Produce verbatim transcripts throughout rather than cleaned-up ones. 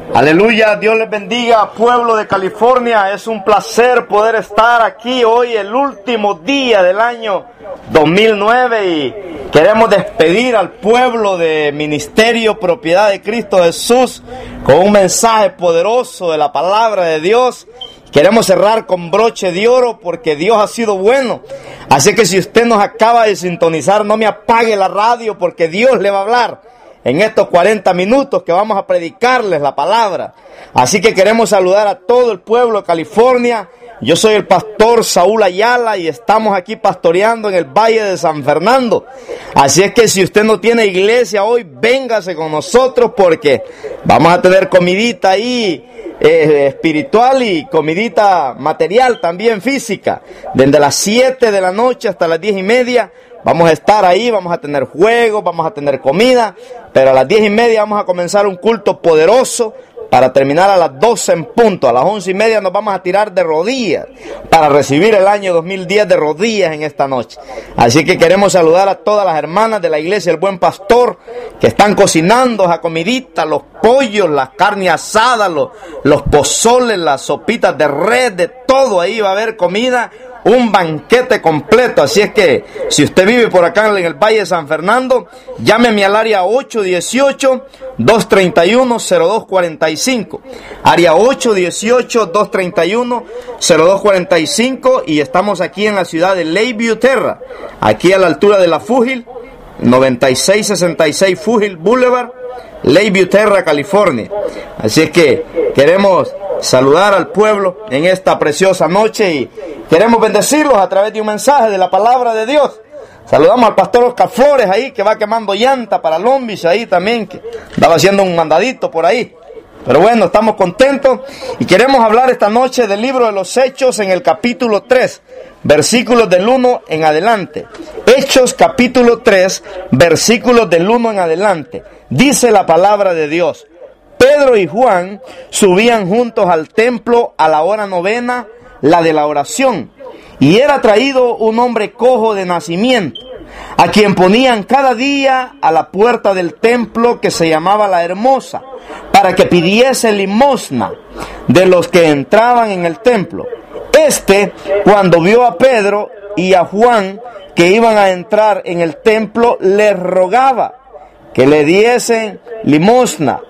Aleluya, Dios les bendiga, pueblo de California. Es un placer poder estar aquí hoy, el último día del año dos mil nueve, y queremos despedir al pueblo de Ministerio Propiedad de Cristo Jesús con un mensaje poderoso de la palabra de Dios. Queremos cerrar con broche de oro porque Dios ha sido bueno. Así que si usted nos acaba de sintonizar, no me apague la radio porque Dios le va a hablar en estos cuarenta minutos que vamos a predicarles la palabra. Así que queremos saludar a todo el pueblo de California. Yo soy el pastor Saúl Ayala y estamos aquí pastoreando en el Valle de San Fernando. Así es que si usted no tiene iglesia hoy, véngase con nosotros porque vamos a tener comidita ahí eh, espiritual y comidita material también física. Desde las siete de la noche hasta las diez y media. Vamos a estar ahí, vamos a tener juegos, vamos a tener comida, pero a las diez y media vamos a comenzar un culto poderoso para terminar a las doce en punto. A las once y media nos vamos a tirar de rodillas para recibir el año dos mil diez de rodillas en esta noche. Así que queremos saludar a todas las hermanas de la iglesia El Buen Pastor que están cocinando esa comidita, los pollos, la carne asada, los, los pozoles, las sopitas de res, de todo ahí va a haber comida. Un banquete completo. Así es que si usted vive por acá en el Valle de San Fernando, llámeme al área ocho uno ocho, dos tres uno, cero dos cuatro cinco. Área ocho uno ocho, dos tres uno, cero dos cuatro cinco. Y estamos aquí en la ciudad de Lakeview Terra, aquí a la altura de la Fugil, noventa y seis sesenta y seis Fugil Boulevard, Lakeview Terra, California. Así es que queremos saludar al pueblo en esta preciosa noche y queremos bendecirlos a través de un mensaje de la palabra de Dios. Saludamos al pastor Oscar Flores ahí, que va quemando llanta para Lombis ahí también, que estaba haciendo un mandadito por ahí. Pero bueno, estamos contentos y queremos hablar esta noche del libro de los Hechos en el capítulo tres, versículos del uno en adelante. Hechos capítulo tres, versículos del uno en adelante. Dice la palabra de Dios: Pedro y Juan subían juntos al templo a la hora novena, la de la oración, y era traído un hombre cojo de nacimiento, a quien ponían cada día a la puerta del templo que se llamaba La Hermosa, para que pidiese limosna de los que entraban en el templo. Este, cuando vio a Pedro y a Juan que iban a entrar en el templo, les rogaba que le diesen limosna.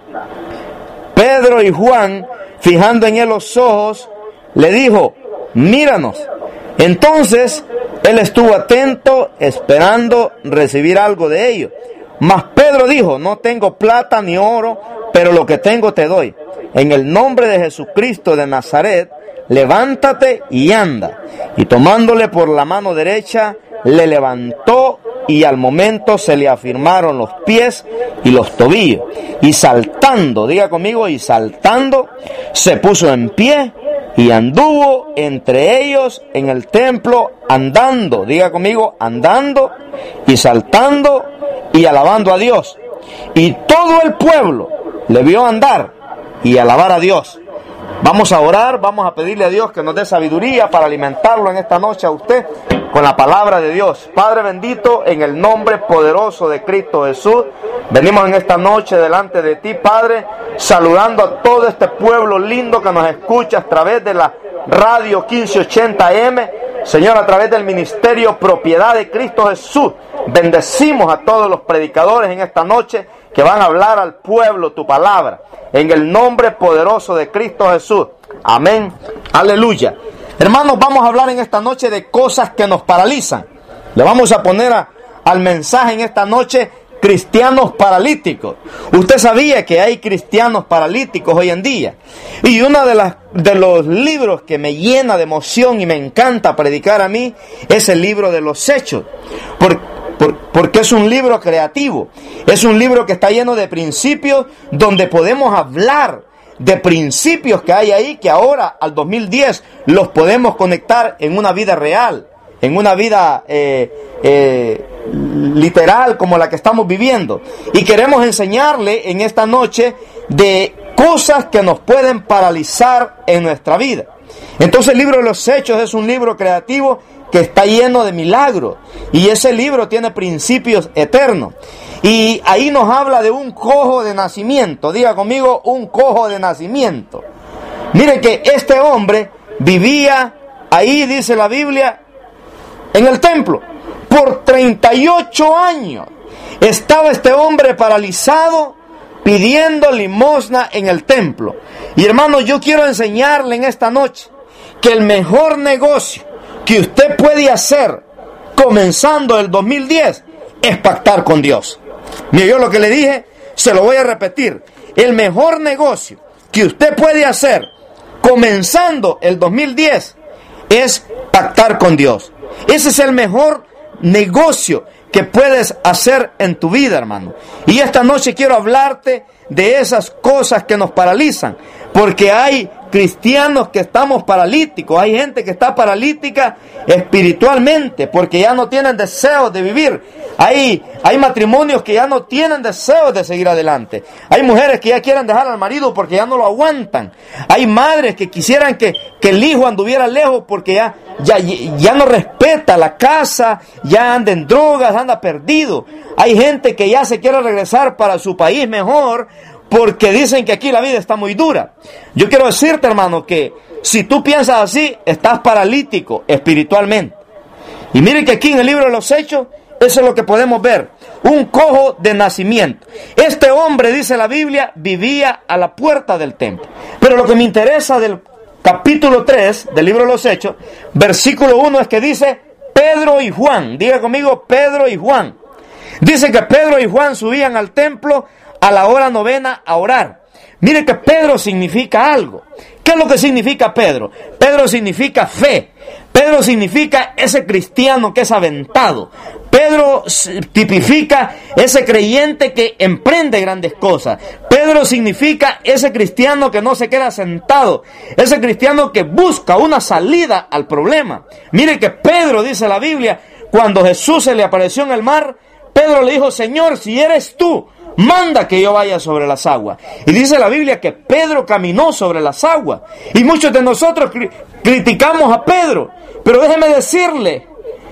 Pedro y Juan, fijando en él los ojos, le dijo: míranos. Entonces él estuvo atento, esperando recibir algo de ellos. Mas Pedro dijo: no tengo plata ni oro, pero lo que tengo te doy. En el nombre de Jesucristo de Nazaret, levántate y anda. Y tomándole por la mano derecha, le levantó, y al momento se le afirmaron los pies y los tobillos. Y saltando, diga conmigo, y saltando, se puso en pie y anduvo entre ellos en el templo, andando, diga conmigo, andando y saltando y alabando a Dios. Y todo el pueblo le vio andar y alabar a Dios. Vamos a orar, vamos a pedirle a Dios que nos dé sabiduría para alimentarlo en esta noche a usted con la palabra de Dios. Padre bendito, en el nombre poderoso de Cristo Jesús, venimos en esta noche delante de ti, Padre, saludando a todo este pueblo lindo que nos escucha a través de la radio quince ochenta eme, Señor, a través del Ministerio Propiedad de Cristo Jesús. Bendecimos a todos los predicadores en esta noche que van a hablar al pueblo tu palabra, en el nombre poderoso de Cristo Jesús. Amén. Aleluya. Hermanos, vamos a hablar en esta noche de cosas que nos paralizan. Le vamos a poner a, al mensaje en esta noche: cristianos paralíticos. Usted sabía que hay cristianos paralíticos hoy en día. Y uno de, las, de los libros que me llena de emoción y me encanta predicar a mí es el libro de los Hechos. Por, por, porque es un libro creativo. Es un libro que está lleno de principios donde podemos hablar de principios que hay ahí, que ahora al dos mil diez los podemos conectar en una vida real, en una vida eh, eh, literal como la que estamos viviendo. Y queremos enseñarle en esta noche de cosas que nos pueden paralizar en nuestra vida. Entonces el libro de los Hechos es un libro creativo que está lleno de milagros, y ese libro tiene principios eternos. Y ahí nos habla de un cojo de nacimiento. Diga conmigo, un cojo de nacimiento. Mire que este hombre vivía ahí, dice la Biblia, en el templo. Por treinta y ocho años estaba este hombre paralizado pidiendo limosna en el templo. Y hermano, yo quiero enseñarle en esta noche que el mejor negocio que usted puede hacer comenzando el dos mil diez es pactar con Dios. Mire, yo lo que le dije, se lo voy a repetir. El mejor negocio que usted puede hacer comenzando el dos mil diez es pactar con Dios. Ese es el mejor negocio que puedes hacer en tu vida, hermano. Y esta noche quiero hablarte de esas cosas que nos paralizan, porque hay cristianos que estamos paralíticos, hay gente que está paralítica espiritualmente, porque ya no tienen deseos de vivir. Hay, hay matrimonios que ya no tienen deseos de seguir adelante. Hay mujeres que ya quieren dejar al marido porque ya no lo aguantan. Hay madres que quisieran que, que el hijo anduviera lejos porque ya, ya, ya no respeta la casa, ya anda en drogas, anda perdido. Hay gente que ya se quiere regresar para su país mejor porque dicen que aquí la vida está muy dura. Yo quiero decirte, hermano, que si tú piensas así, estás paralítico espiritualmente. Y mire que aquí en el libro de los Hechos, eso es lo que podemos ver. Un cojo de nacimiento. Este hombre, dice la Biblia, vivía a la puerta del templo. Pero lo que me interesa del capítulo tres del libro de los Hechos, versículo uno, es que dice Pedro y Juan. Diga conmigo, Pedro y Juan. Dice que Pedro y Juan subían al templo a la hora novena a orar. Mire que Pedro significa algo. ¿Qué es lo que significa Pedro? Pedro significa fe. Pedro significa ese cristiano que es aventado. Pedro tipifica ese creyente que emprende grandes cosas. Pedro significa ese cristiano que no se queda sentado. Ese cristiano que busca una salida al problema. Mire que Pedro, dice la Biblia, cuando Jesús se le apareció en el mar, Pedro le dijo: Señor, si eres tú, manda que yo vaya sobre las aguas. Y dice la Biblia que Pedro caminó sobre las aguas. Y muchos de nosotros cri- criticamos a Pedro. Pero déjeme decirle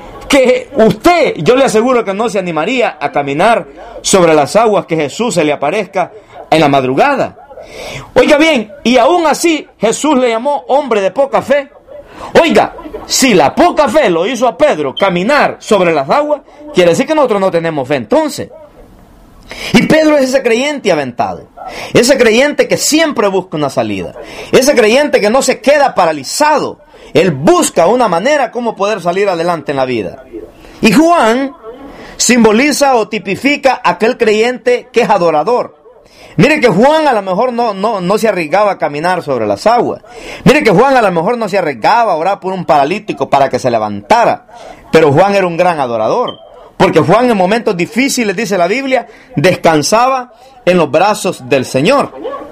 que usted, yo le aseguro que no se animaría a caminar sobre las aguas que Jesús se le aparezca en la madrugada. Oiga bien, y aún así Jesús le llamó hombre de poca fe. Oiga, si la poca fe lo hizo a Pedro caminar sobre las aguas, quiere decir que nosotros no tenemos fe entonces. Y Pedro es ese creyente aventado, ese creyente que siempre busca una salida, ese creyente que no se queda paralizado. Él busca una manera como poder salir adelante en la vida. Y Juan simboliza o tipifica aquel creyente que es adorador. Mire que Juan a lo mejor no, no, no se arriesgaba a caminar sobre las aguas. Mire que Juan a lo mejor no se arriesgaba a orar por un paralítico para que se levantara. Pero Juan era un gran adorador. Porque Juan en momentos difíciles, dice la Biblia, descansaba en los brazos del Señor.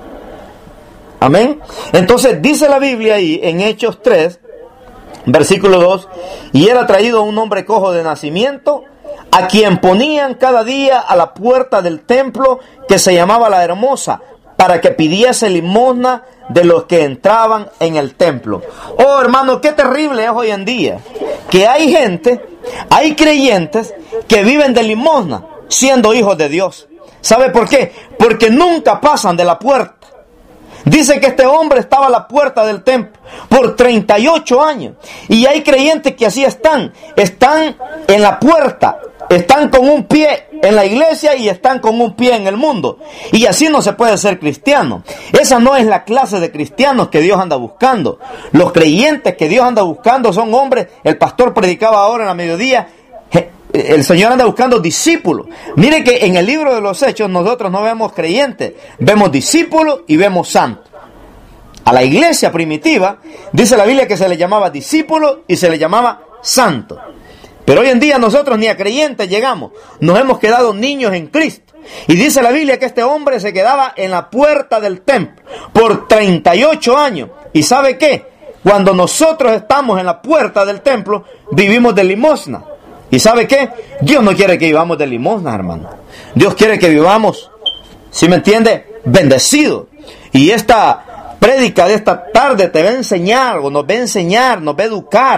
Amén. Entonces dice la Biblia ahí en Hechos tres, versículo dos, y era traído un hombre cojo de nacimiento, a quien ponían cada día a la puerta del templo que se llamaba La Hermosa, para que pidiese limosna de los que entraban en el templo. Oh, hermano, qué terrible es hoy en día que hay gente, hay creyentes que viven de limosna siendo hijos de Dios. ¿Sabe por qué? Porque nunca pasan de la puerta. Dice que este hombre estaba a la puerta del templo por treinta y ocho años. Y hay creyentes que así están. Están en la puerta. Están con un pie en la iglesia y están con un pie en el mundo. Y así no se puede ser cristiano. Esa no es la clase de cristianos que Dios anda buscando. Los creyentes que Dios anda buscando son hombres. El pastor predicaba ahora en la mediodía. El Señor anda buscando discípulos. Mire que en el libro de los Hechos nosotros no vemos creyentes, vemos discípulos y vemos santos. A la iglesia primitiva dice la Biblia que se le llamaba discípulos y se le llamaba santos. Pero hoy en día nosotros ni a creyentes llegamos. Nos hemos quedado niños en Cristo. Y dice la Biblia que este hombre se quedaba en la puerta del templo por treinta y ocho años. ¿Y sabe qué? Cuando nosotros estamos en la puerta del templo, vivimos de limosna. ¿Y sabe qué? Dios no quiere que vivamos de limosna, hermano. Dios quiere que vivamos, ¿sí me entiende?, bendecidos. Y esta prédica de esta tarde te va a enseñar, o nos va a enseñar, nos va a educar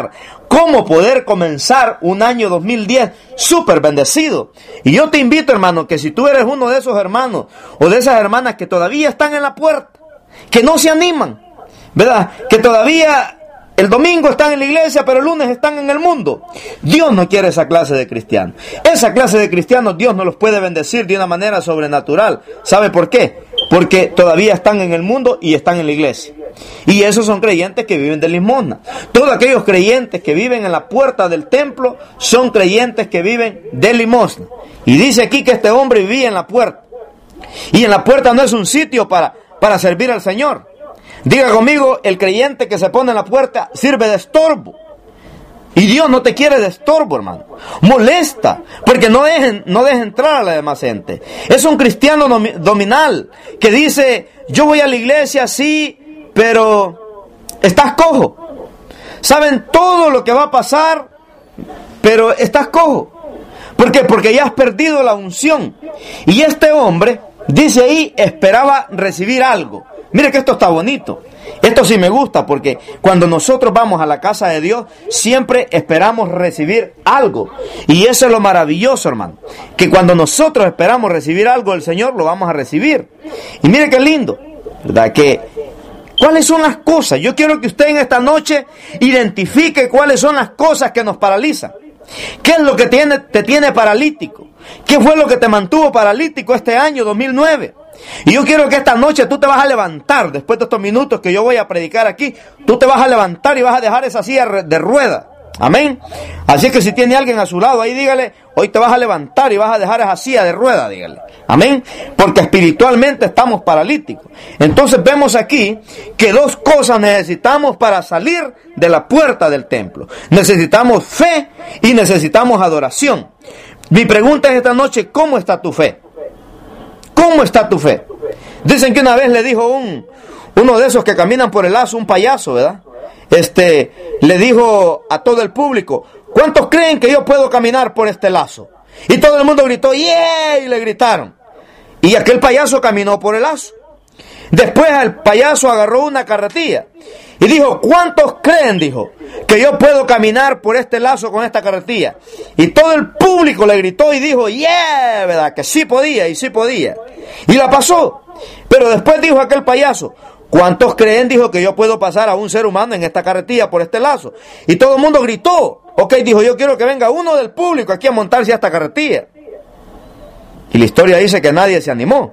cómo poder comenzar un año dos mil diez súper bendecido. Y yo te invito, hermano, que si tú eres uno de esos hermanos o de esas hermanas que todavía están en la puerta, que no se animan, ¿verdad? Que todavía el domingo están en la iglesia, pero el lunes están en el mundo. Dios no quiere esa clase de cristianos. Esa clase de cristianos Dios no los puede bendecir de una manera sobrenatural. ¿Sabe por qué? Porque todavía están en el mundo y están en la iglesia. Y esos son creyentes que viven de limosna. Todos aquellos creyentes que viven en la puerta del templo son creyentes que viven de limosna. Y dice aquí que este hombre vivía en la puerta. Y en la puerta no es un sitio para, para servir al Señor. Diga conmigo, el creyente que se pone en la puerta sirve de estorbo. Y Dios no te quiere de estorbo, hermano. Molesta, porque no dejen, no deja entrar a la demás gente. Es un cristiano nominal que dice, yo voy a la iglesia, sí, pero estás cojo. Saben todo lo que va a pasar, pero estás cojo. ¿Por qué? Porque ya has perdido la unción. Y este hombre, dice ahí, esperaba recibir algo. Mire que esto está bonito. Esto sí me gusta, porque cuando nosotros vamos a la casa de Dios, siempre esperamos recibir algo. Y eso es lo maravilloso, hermano. Que cuando nosotros esperamos recibir algo del Señor, lo vamos a recibir. Y mire qué lindo, ¿verdad? Que, ¿cuáles son las cosas? Yo quiero que usted en esta noche identifique cuáles son las cosas que nos paralizan. ¿Qué es lo que tiene, te tiene paralítico? ¿Qué fue lo que te mantuvo paralítico este año dos mil nueve? Y yo quiero que esta noche tú te vas a levantar, después de estos minutos que yo voy a predicar aquí, tú te vas a levantar y vas a dejar esa silla de rueda. Amén. Así que si tiene alguien a su lado ahí, dígale, hoy te vas a levantar y vas a dejar esa silla de rueda, dígale. Amén. Porque espiritualmente estamos paralíticos. Entonces vemos aquí que dos cosas necesitamos para salir de la puerta del templo. Necesitamos fe y necesitamos adoración. Mi pregunta es esta noche, ¿cómo está tu fe? ¿Cómo está tu fe? Dicen que una vez le dijo un, uno de esos que caminan por el lazo, un payaso, ¿verdad? Este, le dijo a todo el público, ¿cuántos creen que yo puedo caminar por este lazo? Y todo el mundo gritó, ¡yeah! Y le gritaron. Y aquel payaso caminó por el lazo. Después el payaso agarró una carretilla y dijo, ¿cuántos creen, dijo, que yo puedo caminar por este lazo con esta carretilla? Y todo el público le gritó y dijo, yeah, ¿verdad? Que sí podía y sí podía. Y la pasó. Pero después dijo aquel payaso, ¿cuántos creen, dijo, que yo puedo pasar a un ser humano en esta carretilla por este lazo? Y todo el mundo gritó. Ok, dijo, yo quiero que venga uno del público aquí a montarse a esta carretilla. Y la historia dice que nadie se animó.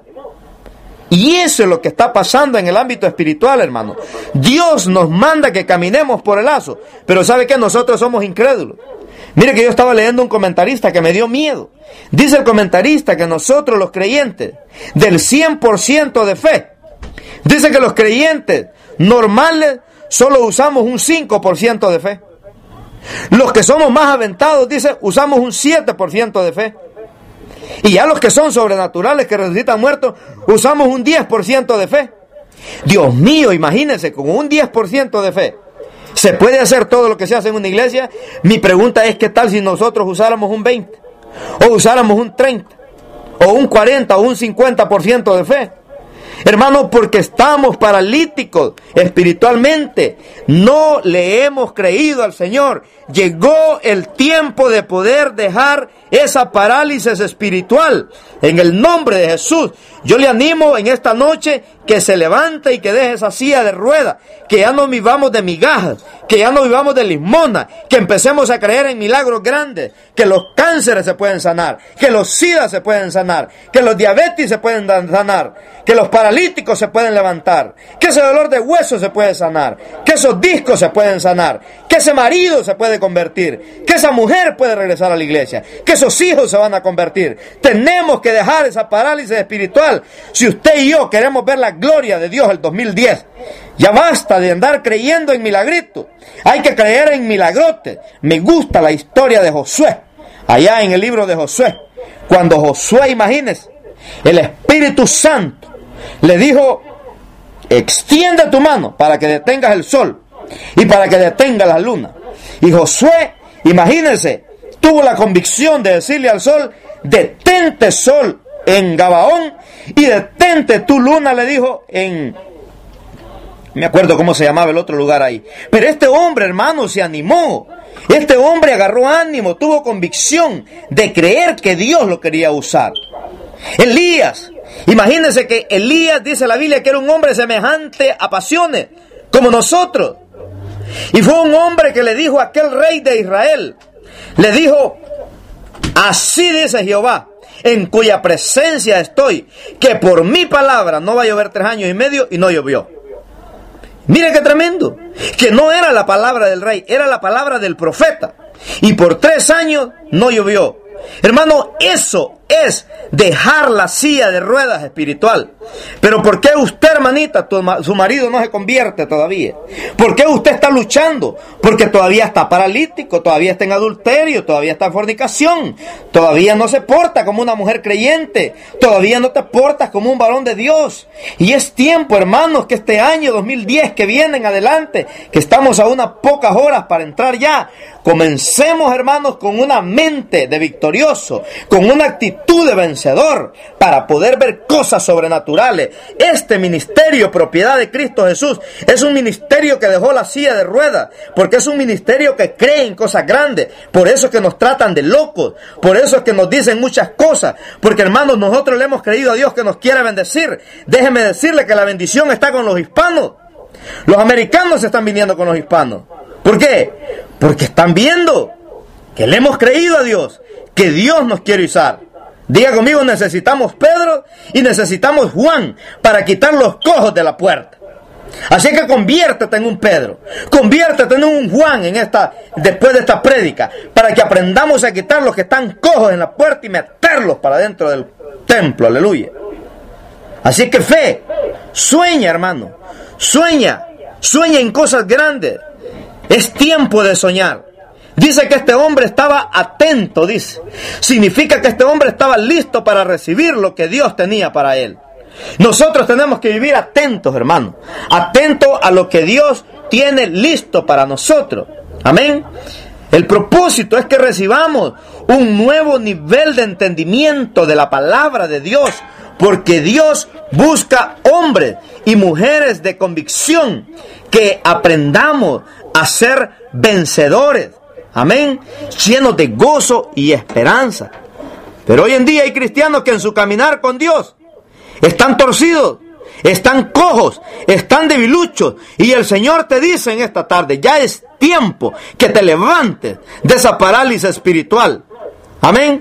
Y eso es lo que está pasando en el ámbito espiritual, hermano. Dios nos manda que caminemos por el lazo, pero ¿sabe qué? Nosotros somos incrédulos. Mire que yo estaba leyendo un comentarista que me dio miedo. Dice el comentarista que nosotros los creyentes del cien por ciento de fe, dice que los creyentes normales solo usamos un cinco por ciento de fe. Los que somos más aventados, dice, usamos un siete por ciento de fe. Y ya los que son sobrenaturales, que resucitan muertos, usamos un diez por ciento de fe. Dios mío, imagínense, con un diez por ciento de fe, ¿se puede hacer todo lo que se hace en una iglesia? Mi pregunta es, ¿qué tal si nosotros usáramos un veinte? O usáramos un treinta, o un cuarenta, o un cincuenta por ciento de fe. Hermano, porque estamos paralíticos espiritualmente. No le hemos creído al Señor. Llegó el tiempo de poder dejar esa parálisis espiritual. En el nombre de Jesús, yo le animo en esta noche que se levante y que deje esa silla de ruedas. Que ya no vivamos de migajas, que ya no vivamos de limosna, que empecemos a creer en milagros grandes, que los cánceres se pueden sanar, que los sidas se pueden sanar, que los diabetes se pueden sanar, que los paralíticos se pueden levantar, que ese dolor de hueso se puede sanar, que esos discos se pueden sanar, que ese marido se puede convertir, que esa mujer puede regresar a la iglesia, que esos hijos se van a convertir. Tenemos que dejar esa parálisis espiritual. Si usted y yo queremos ver la gloria de Dios el dos mil diez, ya basta de andar creyendo en milagritos. Hay que creer en milagrotes. Me gusta la historia de Josué, allá en el libro de Josué. Cuando Josué, imagínese, el Espíritu Santo le dijo, extiende tu mano para que detengas el sol y para que detenga la luna. Y Josué, imagínense, tuvo la convicción de decirle al sol, detente sol en Gabaón y detente tu luna, le dijo, en me acuerdo cómo se llamaba el otro lugar ahí. Pero este hombre, hermano, se animó. Este hombre agarró ánimo, tuvo convicción de creer que Dios lo quería usar. Elías, imagínense que Elías, dice la Biblia, que era un hombre semejante a pasiones, como nosotros. Y fue un hombre que le dijo a aquel rey de Israel, le dijo, así dice Jehová, en cuya presencia estoy, que por mi palabra no va a llover tres años y medio, y no llovió. Mire qué tremendo, que no era la palabra del rey, era la palabra del profeta, y por tres años no llovió. Hermano, eso es dejar la silla de ruedas espiritual. Pero ¿por qué usted, hermanita, tu, su marido no se convierte todavía? ¿Por qué usted está luchando? Porque todavía está paralítico, todavía está en adulterio, todavía está en fornicación, todavía no se porta como una mujer creyente, todavía no te portas como un varón de Dios. Y es tiempo, hermanos, que este año dos mil diez que viene en adelante, que estamos a unas pocas horas para entrar ya, comencemos, hermanos, con una mente de victorioso, con una actitud de vencedor, para poder ver cosas sobrenaturales. Este ministerio, propiedad de Cristo Jesús, es un ministerio que dejó la silla de ruedas, porque es un ministerio que cree en cosas grandes. Por eso es que nos tratan de locos, por eso es que nos dicen muchas cosas, porque, hermanos, nosotros le hemos creído a Dios que nos quiere bendecir. Déjeme decirle que la bendición está con los hispanos. Los americanos se están viniendo con los hispanos. ¿Por qué? Porque están viendo que le hemos creído a Dios, que Dios nos quiere usar. Diga conmigo, necesitamos Pedro y necesitamos Juan para quitar los cojos de la puerta. Así que conviértete en un Pedro, conviértete en un Juan en esta, después de esta prédica, para que aprendamos a quitar los que están cojos en la puerta y meterlos para dentro del templo. Aleluya. Así que fe, sueña, hermano, sueña, sueña en cosas grandes. Es tiempo de soñar. Dice que este hombre estaba atento, dice. Significa que este hombre estaba listo para recibir lo que Dios tenía para él. Nosotros tenemos que vivir atentos, hermano. Atentos a lo que Dios tiene listo para nosotros. Amén. El propósito es que recibamos un nuevo nivel de entendimiento de la palabra de Dios. Porque Dios busca hombres y mujeres de convicción que aprendamos a ser vencedores. Amén. Llenos de gozo y esperanza. Pero hoy en día hay cristianos que en su caminar con Dios están torcidos, están cojos, están debiluchos. Y el Señor te dice en esta tarde, ya es tiempo que te levantes de esa parálisis espiritual. Amén.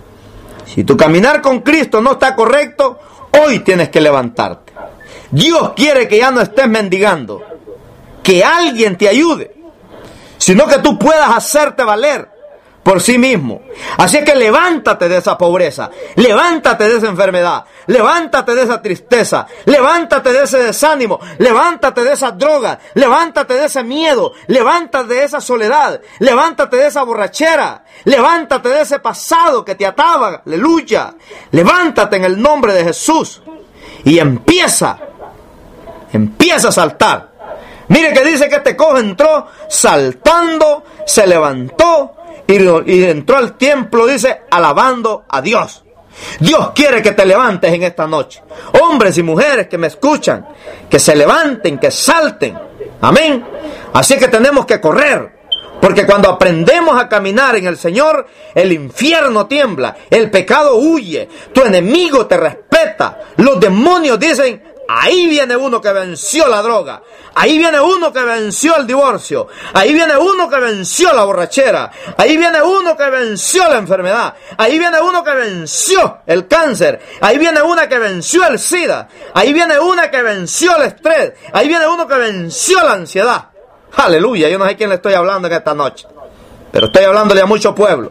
Si tu caminar con Cristo no está correcto, hoy tienes que levantarte. Dios quiere que ya no estés mendigando, que alguien te ayude, sino que tú puedas hacerte valer por sí mismo. Así que levántate de esa pobreza, levántate de esa enfermedad, levántate de esa tristeza, levántate de ese desánimo, levántate de esa droga, levántate de ese miedo, levántate de esa soledad, levántate de esa borrachera, levántate de ese pasado que te ataba, aleluya. Levántate en el nombre de Jesús y empieza, empieza a saltar. Mire que dice que este cojo entró saltando, se levantó y, y entró al templo, dice, alabando a Dios. Dios quiere que te levantes en esta noche. Hombres y mujeres que me escuchan, que se levanten, que salten. Amén. Así que tenemos que correr. Porque cuando aprendemos a caminar en el Señor, el infierno tiembla, el pecado huye, tu enemigo te respeta. Los demonios dicen, ahí viene uno que venció la droga, ahí viene uno que venció el divorcio, ahí viene uno que venció la borrachera, ahí viene uno que venció la enfermedad, ahí viene uno que venció el cáncer, ahí viene una que venció el SIDA, ahí viene una que venció el estrés, ahí viene uno que venció la ansiedad. Aleluya, yo no sé quién le estoy hablando en esta noche, pero estoy hablándole a mucho pueblo.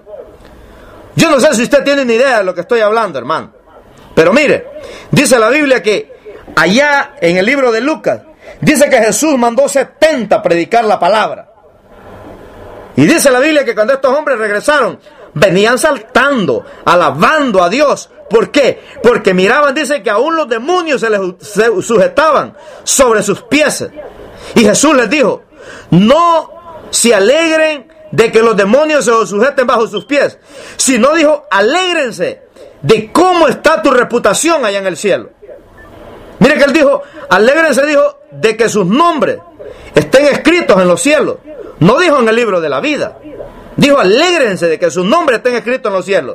Yo no sé si usted tiene ni idea de lo que estoy hablando, hermano, pero mire, dice la Biblia que allá en el libro de Lucas, dice que Jesús mandó setenta a predicar la palabra. Y dice la Biblia que cuando estos hombres regresaron, venían saltando, alabando a Dios. ¿Por qué? Porque miraban, dice que aún los demonios se les se sujetaban sobre sus pies. Y Jesús les dijo, no se alegren de que los demonios se sujeten bajo sus pies, sino dijo, alégrense de cómo está tu reputación allá en el cielo. Mire que él dijo, alégrense, dijo, de que sus nombres estén escritos en los cielos. No dijo en el libro de la vida. Dijo, alégrense de que sus nombres estén escritos en los cielos.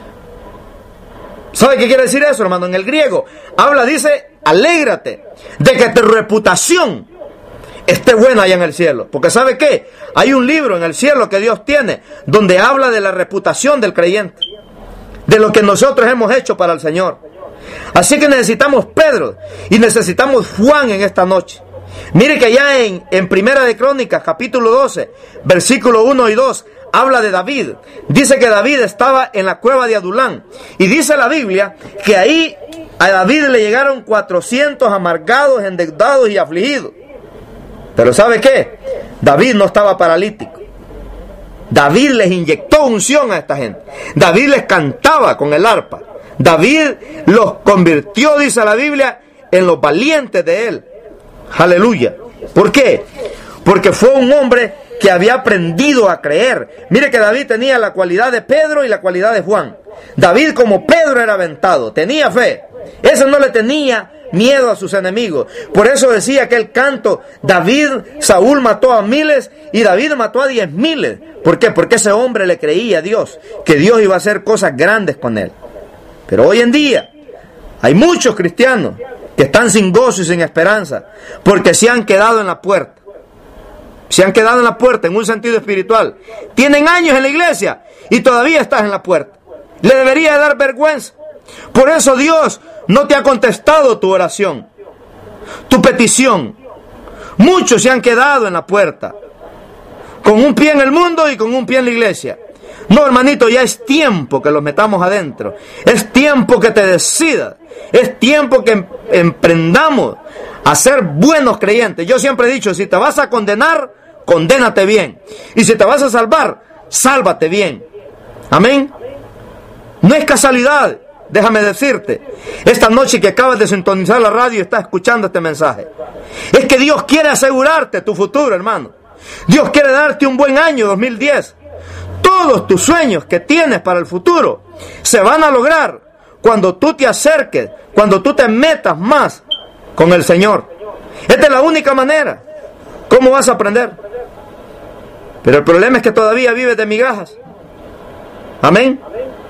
¿Sabe qué quiere decir eso, hermano? En el griego habla, dice, alégrate de que tu reputación esté buena allá en el cielo. Porque ¿sabe qué? Hay un libro en el cielo que Dios tiene donde habla de la reputación del creyente, de lo que nosotros hemos hecho para el Señor. Así que necesitamos Pedro y necesitamos Juan en esta noche. Mire que ya en, en Primera de Crónicas, capítulo doce, versículo uno y dos, habla de David. Dice que David estaba en la cueva de Adulán. Y dice la Biblia que ahí a David le llegaron cuatrocientos amargados, endeudados y afligidos. Pero ¿sabe qué? David no estaba paralítico. David les inyectó unción a esta gente. David les cantaba con el arpa. David los convirtió, dice la Biblia, en los valientes de él. Aleluya. ¿Por qué? Porque fue un hombre que había aprendido a creer. Mire que David tenía la cualidad de Pedro y la cualidad de Juan. David, como Pedro, era aventado, tenía fe. Ese no le tenía miedo a sus enemigos. Por eso decía aquel canto, David, Saúl mató a miles y David mató a diez miles. ¿Por qué? Porque ese hombre le creía a Dios, que Dios iba a hacer cosas grandes con él. Pero hoy en día hay muchos cristianos que están sin gozo y sin esperanza, porque se han quedado en la puerta. Se han quedado en la puerta en un sentido espiritual. Tienen años en la iglesia y todavía estás en la puerta. Le debería dar vergüenza. Por eso Dios no te ha contestado tu oración, tu petición. Muchos se han quedado en la puerta, con un pie en el mundo y con un pie en la iglesia. No, hermanito, ya es tiempo que los metamos adentro. Es tiempo que te decidas. Es tiempo que em- emprendamos a ser buenos creyentes. Yo siempre he dicho, si te vas a condenar, condénate bien. Y si te vas a salvar, sálvate bien. Amén. No es casualidad, déjame decirte, esta noche que acabas de sintonizar la radio y estás escuchando este mensaje. Es que Dios quiere asegurarte tu futuro, hermano. Dios quiere darte un buen año dos mil diez. Todos tus sueños que tienes para el futuro se van a lograr cuando tú te acerques, cuando tú te metas más con el Señor. Esta es la única manera. ¿Cómo vas a aprender? Pero el problema es que todavía vives de migajas. Amén.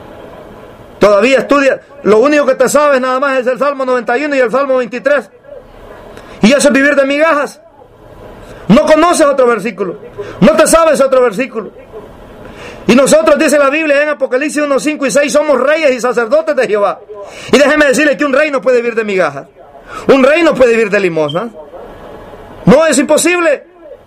Todavía estudias. Lo único que te sabes nada más es el Salmo noventa y uno y el Salmo veintitrés. Y eso es vivir de migajas. No conoces otro versículo. No te sabes otro versículo. Y nosotros, dice la Biblia en Apocalipsis uno, cinco y seis, somos reyes y sacerdotes de Jehová. Y déjeme decirle que un rey no puede vivir de migajas. Un rey no puede vivir de limosnas. No, es imposible.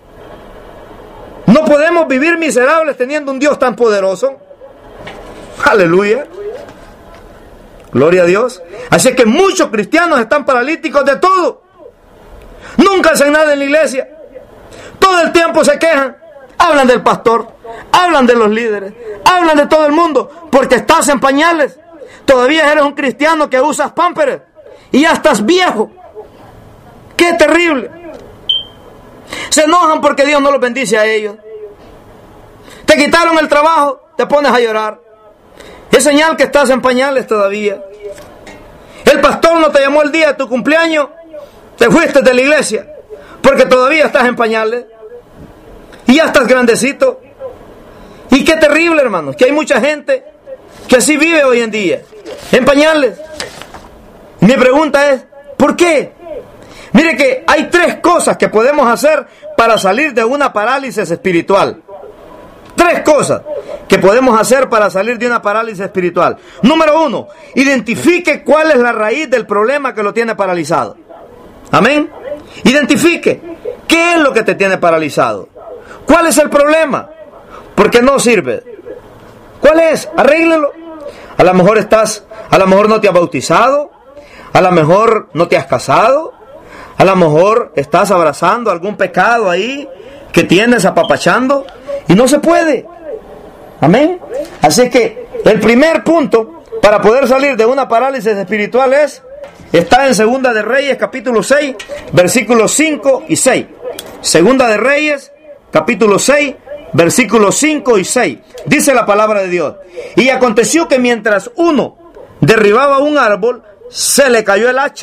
No podemos vivir miserables teniendo un Dios tan poderoso. Aleluya. Gloria a Dios. Así que muchos cristianos están paralíticos de todo. Nunca hacen nada en la iglesia. Todo el tiempo se quejan. Hablan del pastor, hablan de los líderes, hablan de todo el mundo, porque estás en pañales. Todavía eres un cristiano que usas pampers y ya estás viejo. ¡Qué terrible! Se enojan porque Dios no los bendice a ellos. Te quitaron el trabajo, te pones a llorar. Es señal que estás en pañales todavía. El pastor no te llamó el día de tu cumpleaños, te fuiste de la iglesia, porque todavía estás en pañales. Y ya estás grandecito. Y qué terrible, hermanos, que hay mucha gente que así vive hoy en día, en pañales. Mi pregunta es, ¿por qué? Mire que hay tres cosas que podemos hacer para salir de una parálisis espiritual. Tres cosas que podemos hacer para salir de una parálisis espiritual. Número uno, identifique cuál es la raíz del problema que lo tiene paralizado. Amén. Identifique qué es lo que te tiene paralizado. ¿Cuál es el problema? ¿Por qué no sirve? ¿Cuál es? Arréglelo. A lo mejor estás, a lo mejor no te has bautizado, a lo mejor no te has casado, a lo mejor estás abrazando algún pecado ahí que tienes apapachando y no se puede. Amén. Así que el primer punto para poder salir de una parálisis espiritual es, está en Segunda de Reyes capítulo seis, versículos cinco y seis. Segunda de Reyes capítulo seis, versículos cinco y seis. Dice la palabra de Dios. Y aconteció que mientras uno derribaba un árbol, se le cayó el hacha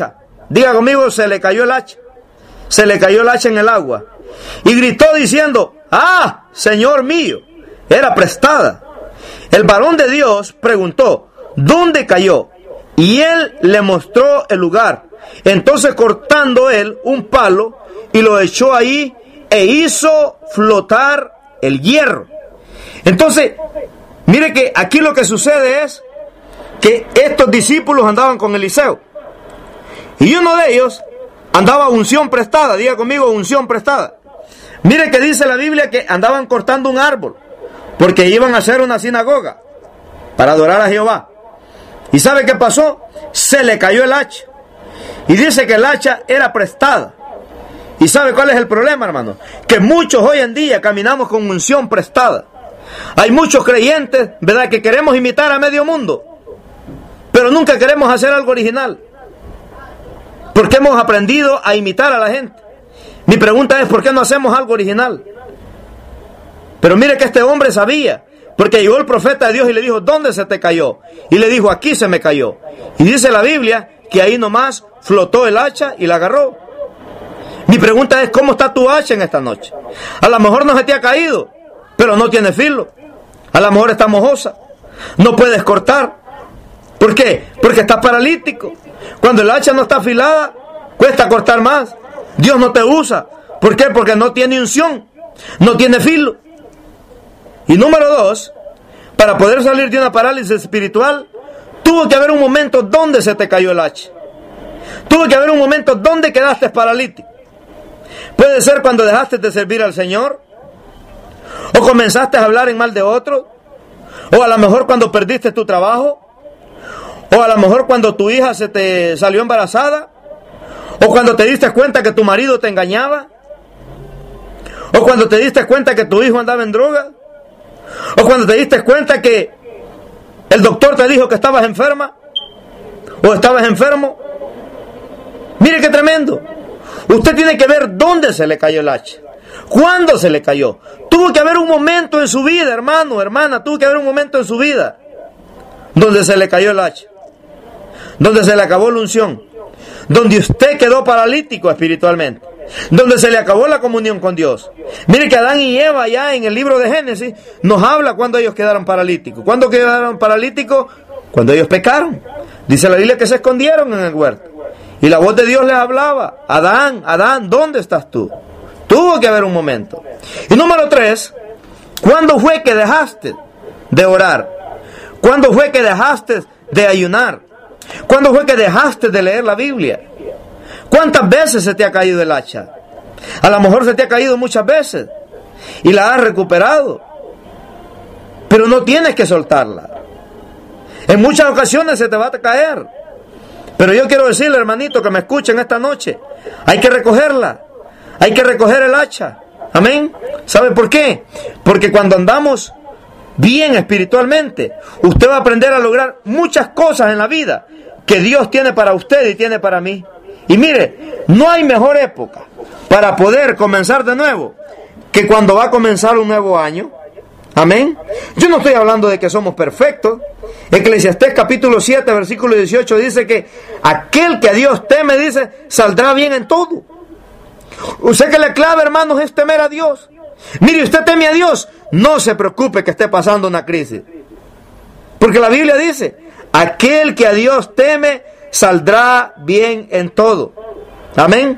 diga conmigo, se le cayó el hacha. Se le cayó el hacha en el agua. Y gritó diciendo, ¡ah, Señor mío! Era prestada. El varón de Dios preguntó, ¿dónde cayó? Y él le mostró el lugar. Entonces cortando él un palo y lo echó ahí e hizo flotar el hierro. Entonces, mire que aquí lo que sucede es que estos discípulos andaban con Eliseo. Y uno de ellos andaba unción prestada. Diga conmigo, unción prestada. Mire que dice la Biblia que andaban cortando un árbol porque iban a hacer una sinagoga para adorar a Jehová. ¿Y sabe qué pasó? Se le cayó el hacha. Y dice que el hacha era prestada. ¿Y sabe cuál es el problema, hermano? Que muchos hoy en día caminamos con unción prestada. Hay muchos creyentes, ¿verdad?, que queremos imitar a medio mundo, pero nunca queremos hacer algo original, porque hemos aprendido a imitar a la gente. Mi pregunta es, ¿por qué no hacemos algo original? Pero mire que este hombre sabía, porque llegó el profeta de Dios y le dijo, ¿dónde se te cayó? Y le dijo, aquí se me cayó. Y dice la Biblia que ahí nomás flotó el hacha y la agarró. Mi pregunta es, ¿cómo está tu hacha en esta noche? A lo mejor no se te ha caído, pero no tiene filo. A lo mejor está mojosa, no puedes cortar. ¿Por qué? Porque estás paralítico. Cuando el hacha no está afilada, cuesta cortar más. Dios no te usa. ¿Por qué? Porque no tiene unción, no tiene filo. Y número dos, para poder salir de una parálisis espiritual, tuvo que haber un momento donde se te cayó el hacha. Tuvo que haber un momento donde quedaste paralítico. Puede ser cuando dejaste de servir al Señor, o comenzaste a hablar en mal de otros, o a lo mejor cuando perdiste tu trabajo, o a lo mejor cuando tu hija se te salió embarazada, o cuando te diste cuenta que tu marido te engañaba, o cuando te diste cuenta que tu hijo andaba en droga, o cuando te diste cuenta que el doctor te dijo que estabas enferma, o estabas enfermo. Mire qué tremendo. Usted tiene que ver dónde se le cayó el hacha. ¿Cuándo se le cayó? Tuvo que haber un momento en su vida, hermano, hermana, tuvo que haber un momento en su vida donde se le cayó el hacha, donde se le acabó la unción, donde usted quedó paralítico espiritualmente, donde se le acabó la comunión con Dios. Mire que Adán y Eva, ya en el libro de Génesis, nos habla cuando ellos quedaron paralíticos. ¿Cuándo quedaron paralíticos? Cuando ellos pecaron. Dice la Biblia que se escondieron en el huerto. Y la voz de Dios les hablaba, Adán, Adán, ¿dónde estás tú? Tuvo que haber un momento. Y número tres, ¿cuándo fue que dejaste de orar? ¿Cuándo fue que dejaste de ayunar? ¿Cuándo fue que dejaste de leer la Biblia? ¿Cuántas veces se te ha caído el hacha? A lo mejor se te ha caído muchas veces y la has recuperado, pero no tienes que soltarla. En muchas ocasiones se te va a caer. Pero yo quiero decirle, hermanito, que me escuchen esta noche, hay que recogerla, hay que recoger el hacha. Amén. ¿Sabe por qué? Porque cuando andamos bien espiritualmente, usted va a aprender a lograr muchas cosas en la vida que Dios tiene para usted y tiene para mí. Y mire, no hay mejor época para poder comenzar de nuevo que cuando va a comenzar un nuevo año. Amén. Yo no estoy hablando de que somos perfectos. Eclesiastés capítulo siete, versículo dieciocho dice que aquel que a Dios teme, dice, saldrá bien en todo. Usted que la clave, hermanos, es temer a Dios. Mire, usted teme a Dios, no se preocupe que esté pasando una crisis. Porque la Biblia dice, aquel que a Dios teme, saldrá bien en todo. Amén.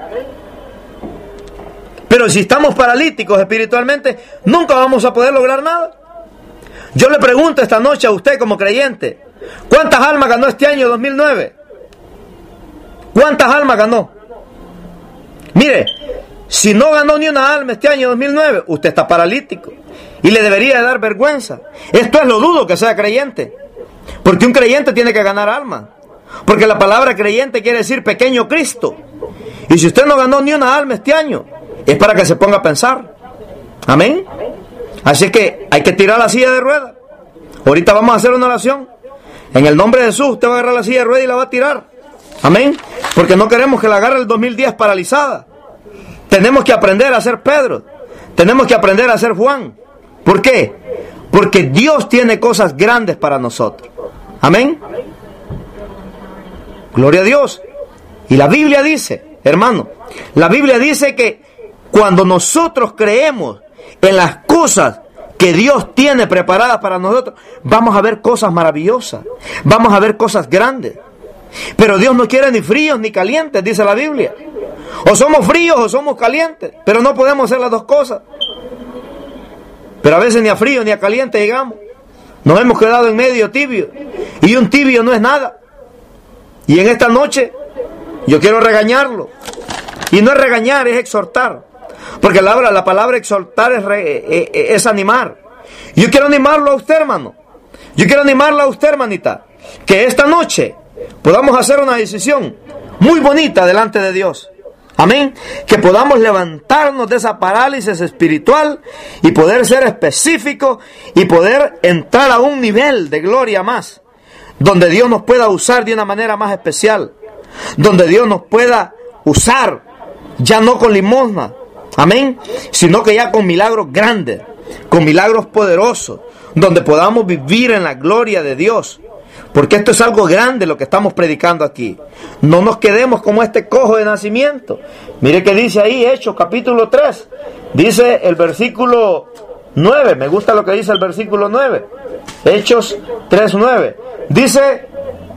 Pero si estamos paralíticos espiritualmente, nunca vamos a poder lograr nada. Yo le pregunto esta noche a usted como creyente, ¿cuántas almas ganó este año dos mil nueve? ¿Cuántas almas ganó? Mire, si no ganó ni una alma este año dos mil nueve, usted está paralítico y le debería dar vergüenza. Esto es lo dudo que sea creyente, porque un creyente tiene que ganar almas, porque la palabra creyente quiere decir pequeño Cristo. Y si usted no ganó ni una alma este año, es para que se ponga a pensar. Amén. Así que hay que tirar la silla de ruedas. Ahorita vamos a hacer una oración. En el nombre de Jesús, usted va a agarrar la silla de ruedas y la va a tirar. Amén. Porque no queremos que la agarre el dos mil diez paralizada. Tenemos que aprender a ser Pedro. Tenemos que aprender a ser Juan. ¿Por qué? Porque Dios tiene cosas grandes para nosotros. Amén. Gloria a Dios. Y la Biblia dice, hermano, la Biblia dice que cuando nosotros creemos en las cosas que Dios tiene preparadas para nosotros, vamos a ver cosas maravillosas, vamos a ver cosas grandes. Pero Dios no quiere ni fríos ni calientes, dice la Biblia. O somos fríos o somos calientes, pero no podemos hacer las dos cosas. Pero a veces ni a frío ni a caliente llegamos. Nos hemos quedado en medio tibio, y un tibio no es nada. Y en esta noche yo quiero regañarlo. Y no es regañar, es exhortar. Porque la, la palabra exhortar es, re, es animar. Yo quiero animarlo a usted, hermano. Yo quiero animarla a usted, hermanita. Que esta noche podamos hacer una decisión muy bonita delante de Dios. Amén. Que podamos levantarnos de esa parálisis espiritual y poder ser específicos y poder entrar a un nivel de gloria más. Donde Dios nos pueda usar de una manera más especial. Donde Dios nos pueda usar ya no con limosna. Amén. Sino que ya con milagros grandes. Con milagros poderosos. Donde podamos vivir en la gloria de Dios. Porque esto es algo grande lo que estamos predicando aquí. No nos quedemos como este cojo de nacimiento. Mire que dice ahí, Hechos capítulo tres. Dice el versículo nueve. Me gusta lo que dice el versículo nueve. Hechos tres nueve. Dice,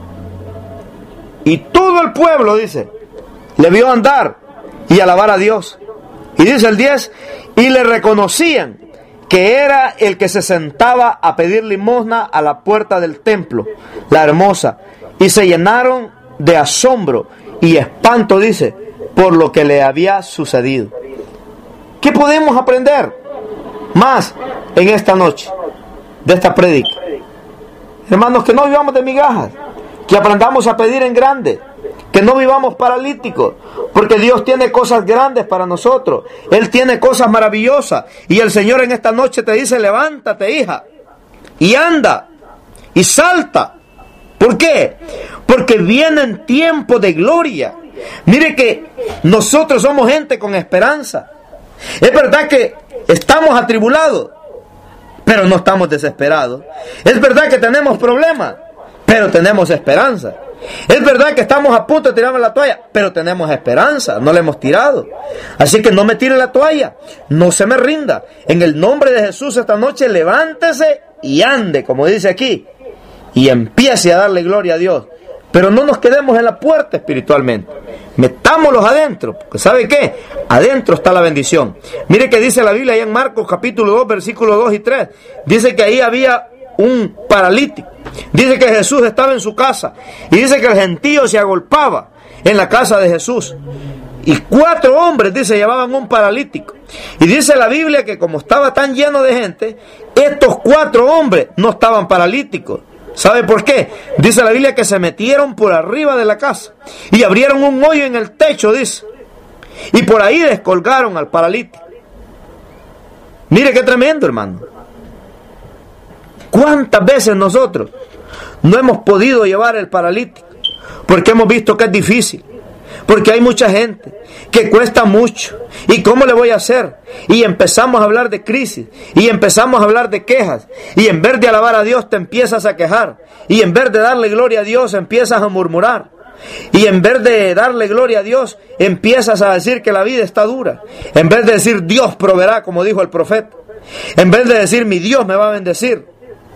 y todo el pueblo, dice, le vio andar y alabar a Dios. Y dice el diez, y le reconocían que era el que se sentaba a pedir limosna a la puerta del templo, la hermosa, y se llenaron de asombro y espanto, dice, por lo que le había sucedido. ¿Qué podemos aprender más en esta noche de esta prédica? Hermanos, que no vivamos de migajas, que aprendamos a pedir en grande, que no vivamos paralíticos, porque Dios tiene cosas grandes para nosotros. Él tiene cosas maravillosas. Y el Señor en esta noche te dice, levántate, hija, y anda, y salta. ¿Por qué? Porque vienen tiempos de gloria. Mire que nosotros somos gente con esperanza. Es verdad que estamos atribulados, pero no estamos desesperados. Es verdad que tenemos problemas, pero tenemos esperanza. Es verdad que estamos a punto de tirarme la toalla, pero tenemos esperanza, no la hemos tirado. Así que no me tire la toalla, no se me rinda. En el nombre de Jesús esta noche levántese y ande, como dice aquí, y empiece a darle gloria a Dios. Pero no nos quedemos en la puerta espiritualmente, metámoslos adentro, porque ¿sabe qué? Adentro está la bendición. Mire que dice la Biblia ahí en Marcos capítulo dos, versículos dos y tres. Dice que ahí había un paralítico. Dice que Jesús estaba en su casa. Y dice que el gentío se agolpaba en la casa de Jesús. Y cuatro hombres, dice, llevaban un paralítico. Y dice la Biblia que como estaba tan lleno de gente, estos cuatro hombres no estaban paralíticos. ¿Sabe por qué? Dice la Biblia que se metieron por arriba de la casa y abrieron un hoyo en el techo, dice. Y por ahí descolgaron al paralítico. Mire qué tremendo, hermano. ¿Cuántas veces nosotros no hemos podido llevar el paralítico? Porque hemos visto que es difícil. Porque hay mucha gente que cuesta mucho. ¿Y cómo le voy a hacer? Y empezamos a hablar de crisis. Y empezamos a hablar de quejas. Y en vez de alabar a Dios te empiezas a quejar. Y en vez de darle gloria a Dios empiezas a murmurar. Y en vez de darle gloria a Dios empiezas a decir que la vida está dura. En vez de decir Dios proveerá, como dijo el profeta. En vez de decir mi Dios me va a bendecir.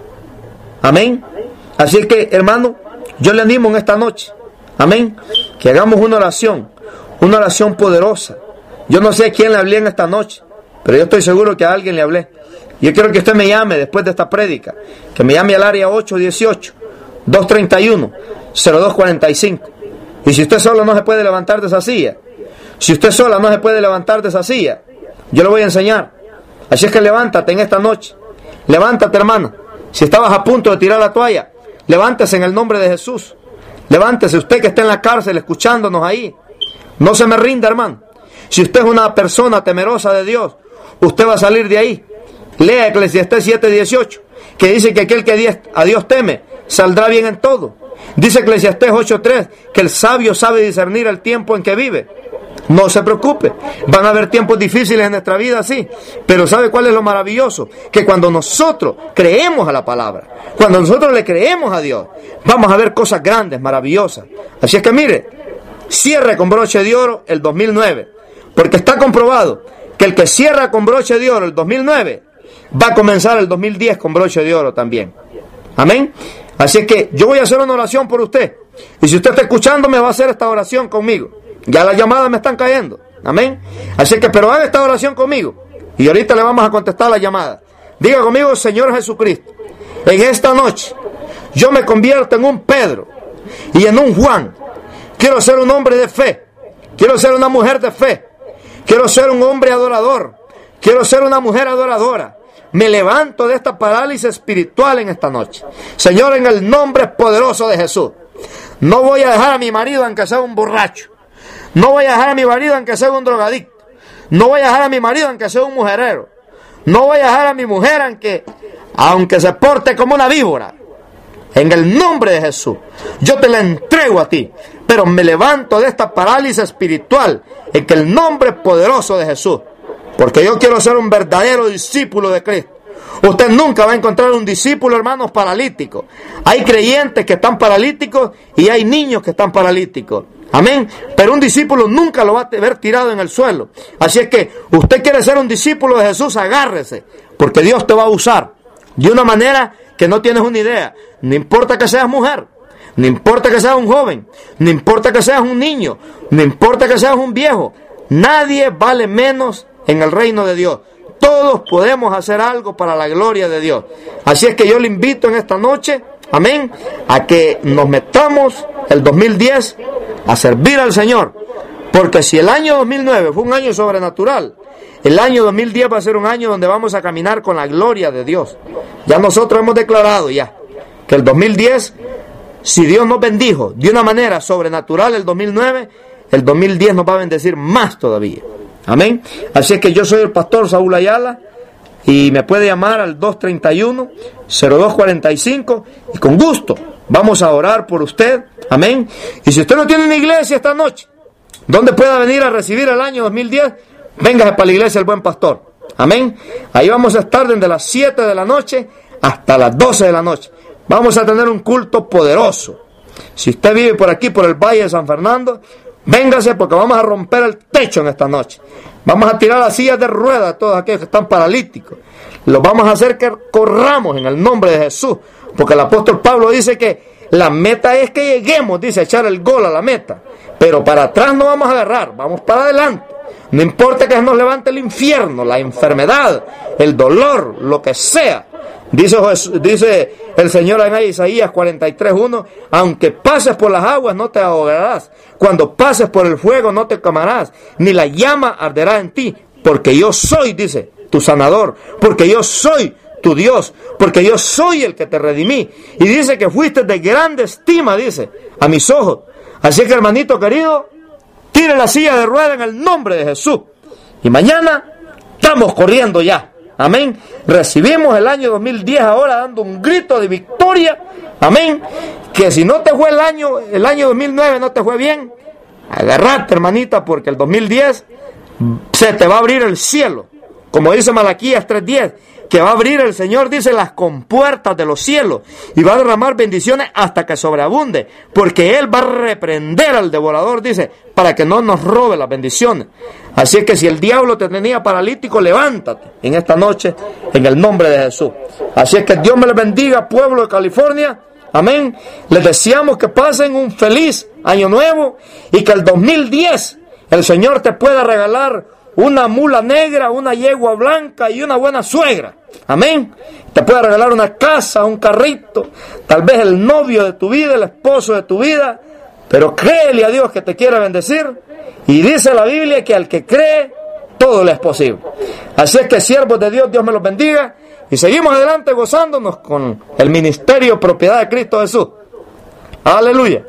Amén. Así que, hermano, yo le animo en esta noche. Amén. Que hagamos una oración. Una oración poderosa. Yo no sé a quién le hablé en esta noche, pero yo estoy seguro que a alguien le hablé. Yo quiero que usted me llame después de esta prédica. Que me llame al área ocho dieciocho, dos treinta y uno, cero dos cuarenta y cinco. Y si usted solo no se puede levantar de esa silla, si usted sola no se puede levantar de esa silla, yo le voy a enseñar. Así es que levántate en esta noche. Levántate, hermana. Si estabas a punto de tirar la toalla, levántese en el nombre de Jesús. Levántese, usted que está en la cárcel escuchándonos ahí. No se me rinda, hermano. Si usted es una persona temerosa de Dios, usted va a salir de ahí. Lea Eclesiastés siete dieciocho, que dice que aquel que a Dios teme, saldrá bien en todo. Dice Eclesiastés ocho tres, que el sabio sabe discernir el tiempo en que vive. No se preocupe, van a haber tiempos difíciles en nuestra vida, sí, pero ¿sabe cuál es lo maravilloso? Que cuando nosotros creemos a la palabra, cuando nosotros le creemos a Dios, vamos a ver cosas grandes, maravillosas. Así es que mire, cierre con broche de oro el dos mil nueve. Porque está comprobado que el que cierra con broche de oro el dos mil nueve va a comenzar el dos mil diez con broche de oro también. Amén. Así es que yo voy a hacer una oración por usted. Y si usted está escuchándome, va a hacer esta oración conmigo. Ya las llamadas me están cayendo. Amén. Así que, pero haga esta oración conmigo. Y ahorita le vamos a contestar la llamada. Diga conmigo: Señor Jesucristo, en esta noche yo me convierto en un Pedro y en un Juan. Quiero ser un hombre de fe. Quiero ser una mujer de fe. Quiero ser un hombre adorador. Quiero ser una mujer adoradora. Me levanto de esta parálisis espiritual en esta noche. Señor, en el nombre poderoso de Jesús. No voy a dejar a mi marido aunque sea un borracho. No voy a dejar a mi marido aunque sea un drogadicto. No voy a dejar a mi marido aunque sea un mujerero. No voy a dejar a mi mujer aunque, aunque se porte como una víbora. En el nombre de Jesús, yo te la entrego a ti. Pero me levanto de esta parálisis espiritual en el nombre poderoso de Jesús. Porque yo quiero ser un verdadero discípulo de Cristo. Usted nunca va a encontrar un discípulo, hermanos, paralítico. Hay creyentes que están paralíticos y hay niños que están paralíticos. Amén. Pero un discípulo nunca lo va a ver tirado en el suelo. Así es que usted quiere ser un discípulo de Jesús, agárrese. Porque Dios te va a usar de una manera que no tienes una idea. No importa que seas mujer. No importa que seas un joven. No importa que seas un niño. No importa que seas un viejo. Nadie vale menos en el reino de Dios. Todos podemos hacer algo para la gloria de Dios. Así es que yo le invito en esta noche, amén, a que nos metamos el dos mil diez a servir al Señor. Porque si el año dos mil nueve fue un año sobrenatural, el año dos mil diez va a ser un año donde vamos a caminar con la gloria de Dios. Ya nosotros hemos declarado ya que el dos mil diez, si Dios nos bendijo de una manera sobrenatural el dos mil nueve, el dos mil diez nos va a bendecir más todavía. Amén. Así es que yo soy el pastor Saúl Ayala y me puede llamar al dos tres uno, cero dos cuatro cinco y con gusto vamos a orar por usted. Amén. Y si usted no tiene una iglesia esta noche donde pueda venir a recibir el año dos mil diez, véngase para la iglesia El Buen Pastor. Amén. Ahí vamos a estar desde las siete de la noche hasta las doce de la noche. Vamos a tener un culto poderoso. Si usted vive por aquí, por el Valle de San Fernando, véngase porque vamos a romper el techo en esta noche. Vamos a tirar las sillas de ruedas a todos aquellos que están paralíticos. Los vamos a hacer que corramos en el nombre de Jesús. Porque el apóstol Pablo dice que la meta es que lleguemos, dice, a echar el gol a la meta. Pero para atrás no vamos a agarrar, vamos para adelante. No importa que nos levante el infierno, la enfermedad, el dolor, lo que sea. Dice, dice el Señor en Isaías cuarenta y tres uno, aunque pases por las aguas no te ahogarás, cuando pases por el fuego no te quemarás, ni la llama arderá en ti, porque yo soy, dice, tu sanador, porque yo soy tu Dios, porque yo soy el que te redimí. Y dice que fuiste de grande estima, dice, a mis ojos. Así que, hermanito querido, tire la silla de rueda en el nombre de Jesús. Y mañana estamos corriendo ya. Amén. Recibimos el año dos mil diez ahora dando un grito de victoria. Amén. Que si no te fue el año, el año dos mil nueve no te fue bien, agarrate, hermanita, porque el dos mil diez se te va a abrir el cielo. Como dice Malaquías tres diez, que va a abrir el Señor, dice, las compuertas de los cielos y va a derramar bendiciones hasta que sobreabunde, porque Él va a reprender al devorador, dice, para que no nos robe las bendiciones. Así es que si el diablo te tenía paralítico, levántate en esta noche en el nombre de Jesús. Así es que Dios me les bendiga, pueblo de California. Amén. Les deseamos que pasen un feliz año nuevo y que el dos mil diez el Señor te pueda regalar una mula negra, una yegua blanca y una buena suegra. Amén. Te puede regalar una casa, un carrito, tal vez el novio de tu vida, el esposo de tu vida. Pero créele a Dios que te quiere bendecir. Y dice la Biblia que al que cree, todo le es posible. Así es que, siervos de Dios, Dios me los bendiga. Y seguimos adelante gozándonos con el ministerio propiedad de Cristo Jesús. Aleluya.